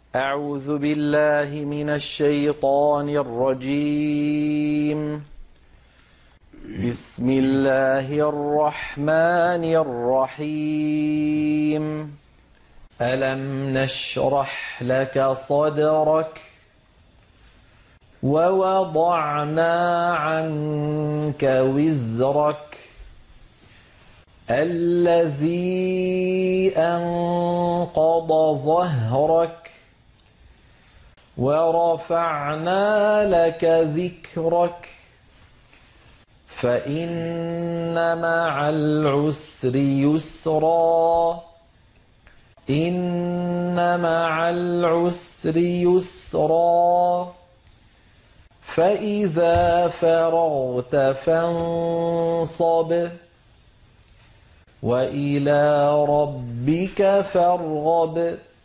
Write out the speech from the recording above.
أعوذ بالله من الشيطان الرجيم. بسم الله الرحمن الرحيم. ألم نشرح لك صدرك ووضعنا عنك وزرك الذي أنقض ظهرك ورفعنا لك ذكرك فإن مع العسر يسرا إن مع العسر يسرا فإذا فرغت فانصب وإلى ربك فارغب